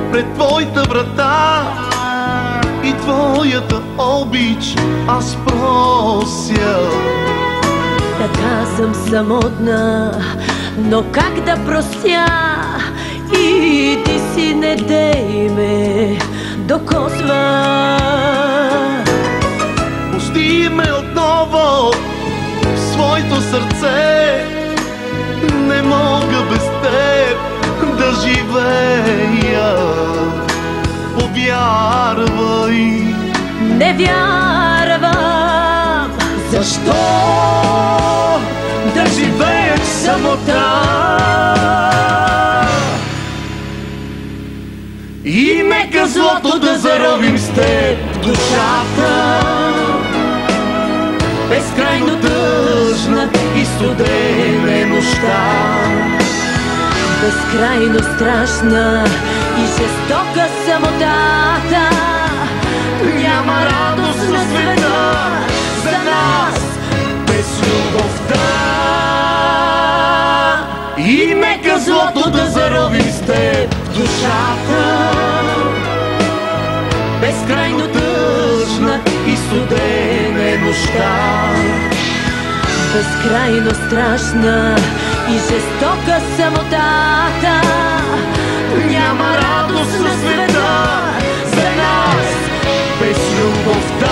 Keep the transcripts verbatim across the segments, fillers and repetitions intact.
пред твоята врата и твоята обич аз прося. Така съм самотна, но как да простя? И ти си не дей ме докосва. Пусти ме отново в своето сърце, не мога без теб да живея. Повярвай. Не вярвам. Защо да живееш самота? И нека злото да заровим с теб в душата, безкрайно тъжна и студена нощта. Безкрайно страшна и жестока самотата. Няма радост на света за нас без любовта. И нека злото да заровим с теб в душата, безкрайно тъжна и студена нощта. Безкрайно страшна и жестока самотата. Няма радост на света за нас без любовта.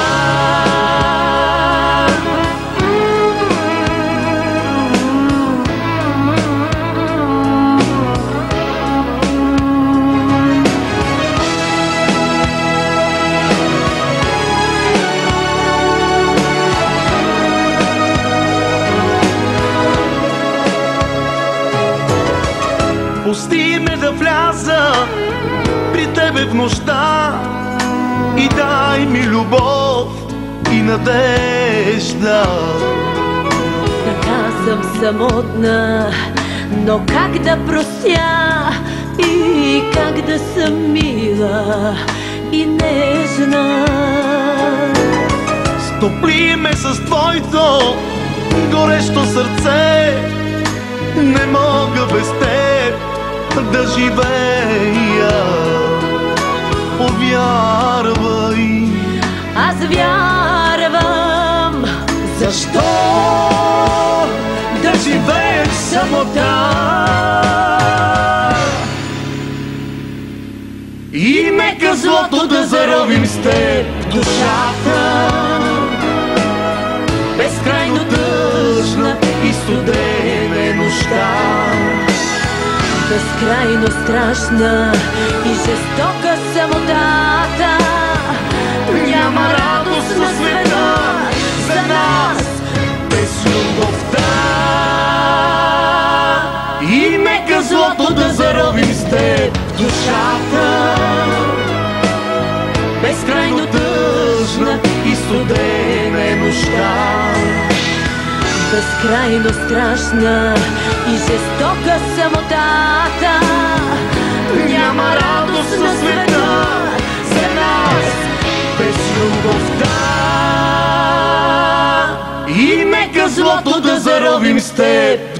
Пусти ме да вляза при тебе в нощта и дай ми любов и надежда. Така съм самотна, но как да простя? И как да съм мила и нежна? Стопли ме с твоето горещо сърце, не мога без теб да живея. Повярвай. Аз вярвам. Защо да живееш самота? И нека злото да заровим с теб в душата, безкрайно тъжна и студена нощта. Безкрайно страшна и жестока самотата. Няма радост на света за нас без любовта. И нека злото да заровим с теб в душата, безкрайно тъжна и студена нощта. Безкрайно страшна и жестока самотата. Няма радост на света за нас без любовта. И нека злото да заровим с теб